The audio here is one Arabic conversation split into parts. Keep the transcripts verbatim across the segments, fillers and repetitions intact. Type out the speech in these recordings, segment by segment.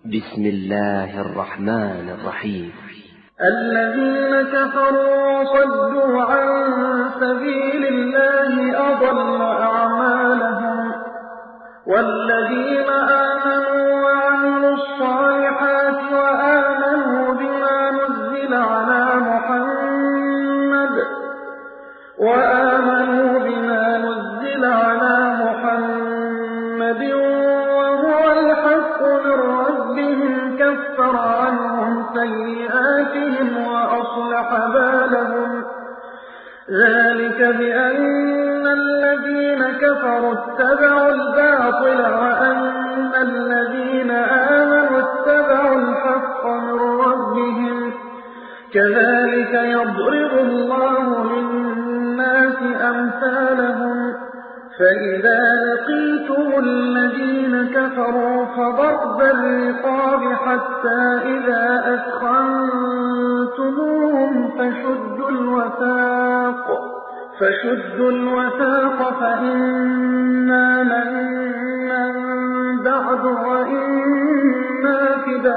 بسم الله الرحمن الرحيم. الذين كفروا وصدوا عن سبيل الله أضل أعمالهم والذين آمنوا وعملوا الصالحات وآمنوا بما نزل على محمد وآمنوا بما نزل على محمد وهو الحق من ربهم كفر عنهم سيئاتهم وأصلح بالهم ذلك بأن الذين كفروا اتبعوا الباطل وأن الذين آمنوا اتبعوا الحق من ربهم كذلك يضرب الله للناس أمثالهم فإذا لقيتم الذين كفروا فضرب الرقاب حتى إذا أثخنتموهم فشدوا الوثاق فشدوا الوثاق فإنا منا بعد وإنا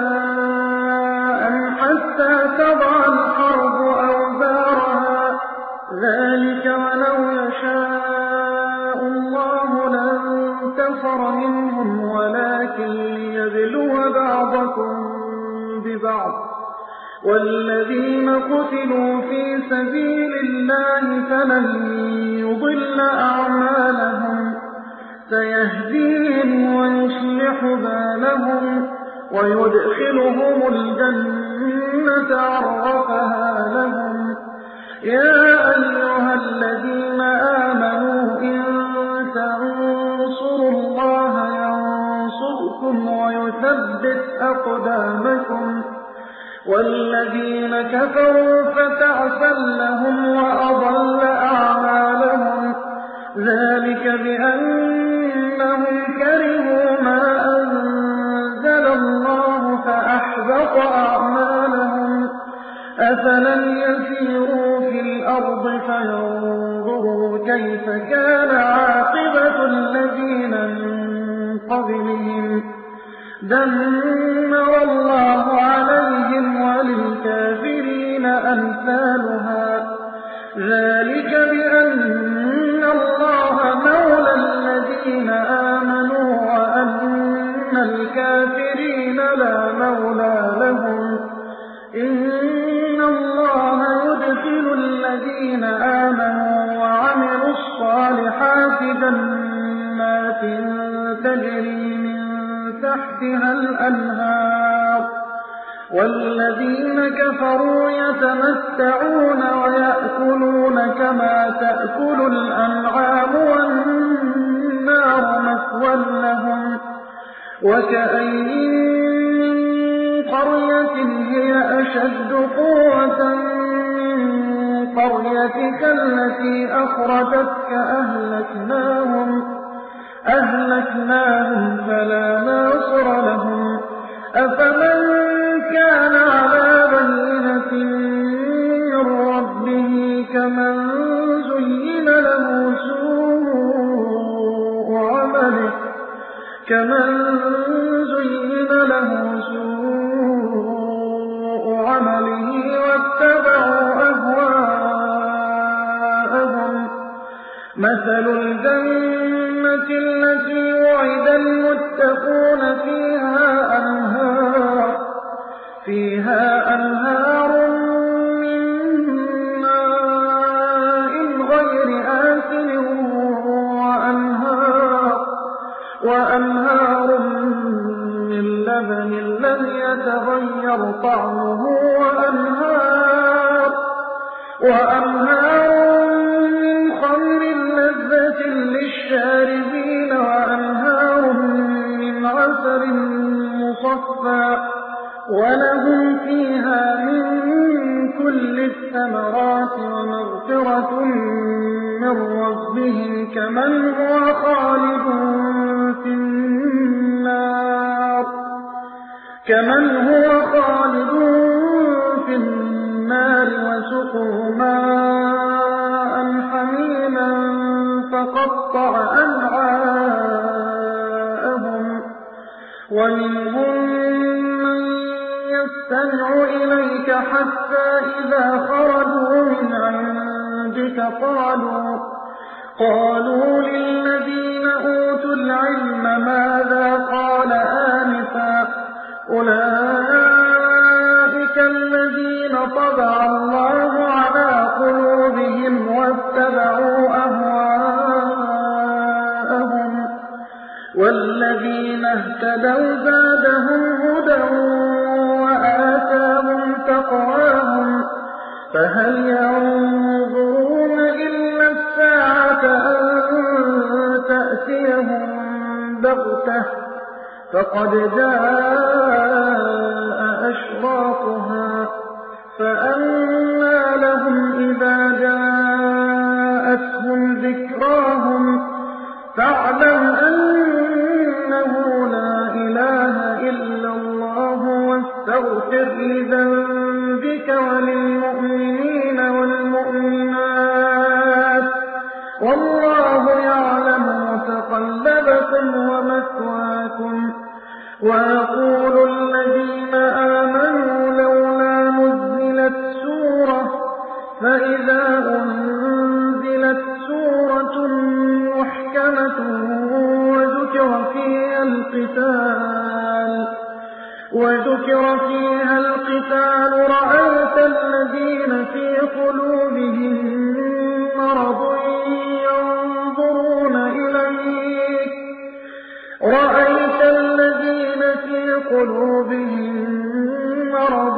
فداء حتى تضع الحرب أوزارها ذلك ولو يشاء الله لانتصر منهم ولكن ليبلو بعضكم ببعض والذين قتلوا في سبيل الله فلن يضل أعمالهم سيهديهم ويصلح بالهم ويدخلهم الجنة عرفها لهم يا أيها الذين آمنوا إن تنصروا الله ينصركم ويثبت أقدامكم والذين كفروا فتعسا لهم وأضل أعمالهم ذلك بأنهم كرهوا ما أنزل الله فأحبط أعمالهم أفلم يسيروا في الأرض فينظروا كيف كان عاقبة الذين من قبلهم دمر الله عليهم وللكافرين أمثالها ذلك بأن الله مولى الذين آمنوا وأن الكافرين لا مولى لهم إن الله يدخل الذين آمنوا وعملوا الصالحات جنات تجري من تحتها الأنهار والذين كفروا يتمتعون ويأكلون كما تأكل الأنعام والنار مثوى لهم وكأين من قرية هي أشد قوة من قريتك التي أخرجتك أهلكناهم أهلكناهم فلا ناصر لهم أفمن كان على بينة من ربه كمن زين له سوء عمله كمن زين له سوء عمله واتبعوا أهواءهم مثل الجنة التي وعد المتقون فيها أنهار فيها أنهار من ماء غير آسن وأنهار وأنهار من لبن لم يتغير طعمه وأنهار وأنهار من خمر لذة للشاربين وأنهار من عسل مصفى ولهم فيها من كل الثمرات ومغفرة من ربهم كمن هو خالد في النار كمن هو خالد في النار وسقوا ماء حميما فقطع أمعاءهم ومنهم نستمع إليك حتى إذا خرجوا من عندك قالوا قالوا للذين أوتوا العلم ماذا قال آنفا أولئك الذين طبع الله على قلوبهم واتبعوا أهواءهم والذين اهتدوا زادهم هدى وآتاهم تقواهم فهل ينظرون إلا الساعة أن تأتيهم بغتة فقد جاء أشراطها فأنى لهم إذا جاءتهم ذكراهم فاعلم أنه لا إله إلا الله واستغفر لذنبك وللمؤمنين والمؤمنات والله يعلم متقلبكم ومثواكم ويقول الذين آمنوا لولا نزلت سورة فإذا أنزلت سورة محكمة وذكر فيها القتال وذكر فيها القتال رأيت الذين في قلوبهم مرض ينظرون إليك رأيت الذين في قلوبهم مرض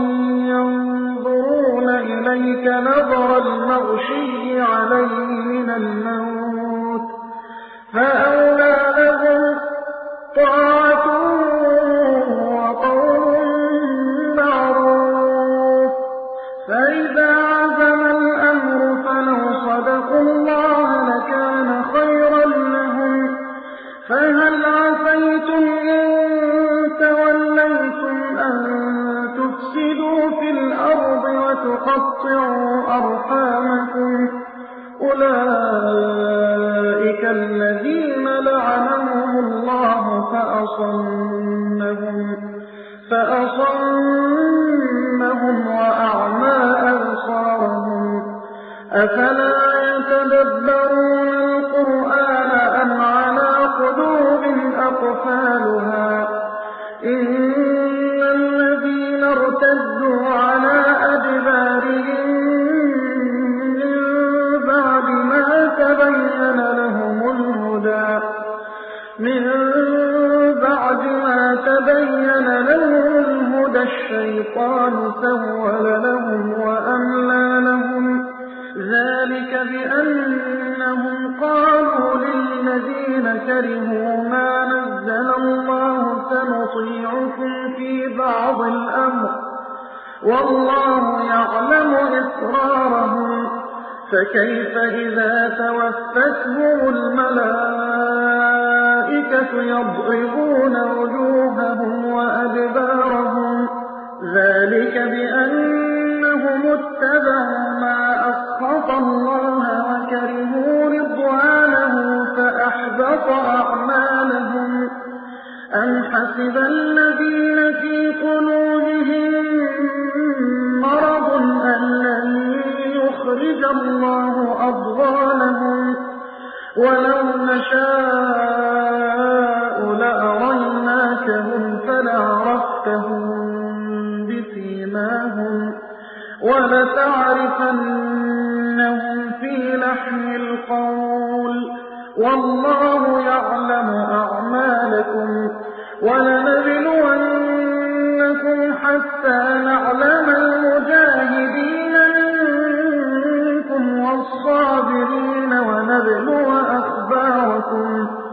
ينظرون إليك نظر المغشي عليه من الموت فأولى لهم طاعة وقول معروف فإذا عزم الأمر فلو صدقوا الله لكان خيرا لهم فهل عسيتم إن توليتم أن تفسدوا في الأرض وتقطعوا أرحامكم أولئك الذين لعنهم الله فأصمهم فأصمهم وأعمى أبصارهم أفلا يتدبرون القرآن أم على قلوب أقفالها إن الذين ارتدوا على أدبارهم من بعد ما تبين لهم الهدى من بعد ما تبين لهم الهدى الشيطان سول لهم وأملى لهم ذلك بأنهم قالوا للذين كرهوا ما نزل الله سنطيعكم في بعض الأمر والله يعلم إسرارهم فكيف إذا توفتهم الملائكة يضربون وجوههم وأدبارهم ذلك بأنهم اتبعوا ما أسخط الله وكرهوا رضوانه فأحبط أعمالهم أم حسب الذين في قلوبهم مرض أن لن يخرج الله أضغانهم ولو نشاء لأريناكهم فلعرفتهم بسيماهم ولتعرفنهم في لحن القول والله يعلم أعمالكم ولنبلونكم حتى نعلم المجاهدين منكم والصابرين ونبلو أخباركم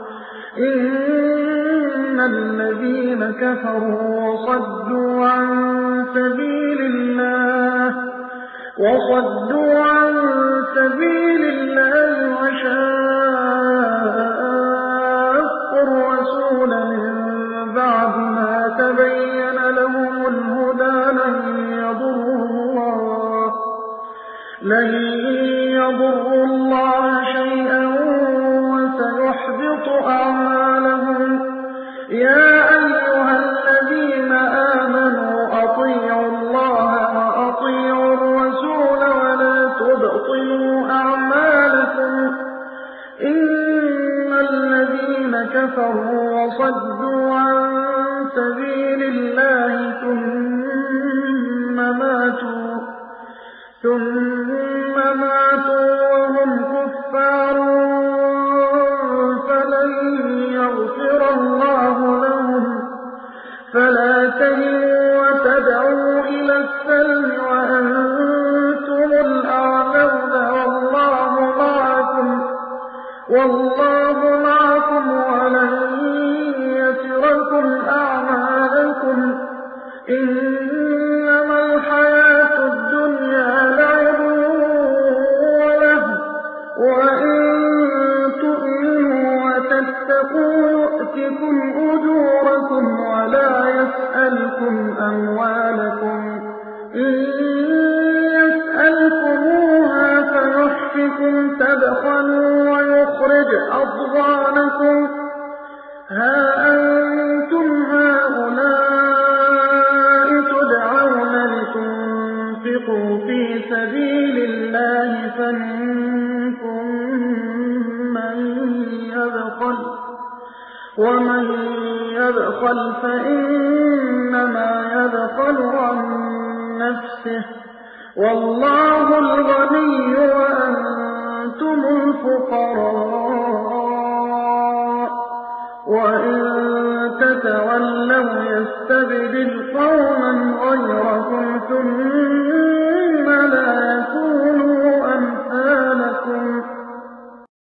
إن الذين كفروا وصدوا عن سبيل الله وصدوا عن سبيل الله وشاقوا الرسول من بعد ما تبين لهم الهدى لن يضروا الله لن يضروا الله شيئا وسيحبط أعمالهم يا أيها الذين آمنوا أطيعوا فلا تهنوا وتدعوا إلى السلم وأنتم الأعلون والله معكم والله معكم ولن يتركم أعمالكم إنما الحياة الدنيا لعب وله وإن تؤمنوا وتتقوا يؤتكم أجوركم ولا يسألكم أموالكم إن يسألكموها فيحفكم تبخلوا ويخرج أضغانكم ها أنتم هؤلاء تدعون لتنفقوا في سبيل الله فمنكم من يبخل ومن يبخل فإنما يبخل عن نفسه والله الغني وأنتم الفقراء وإن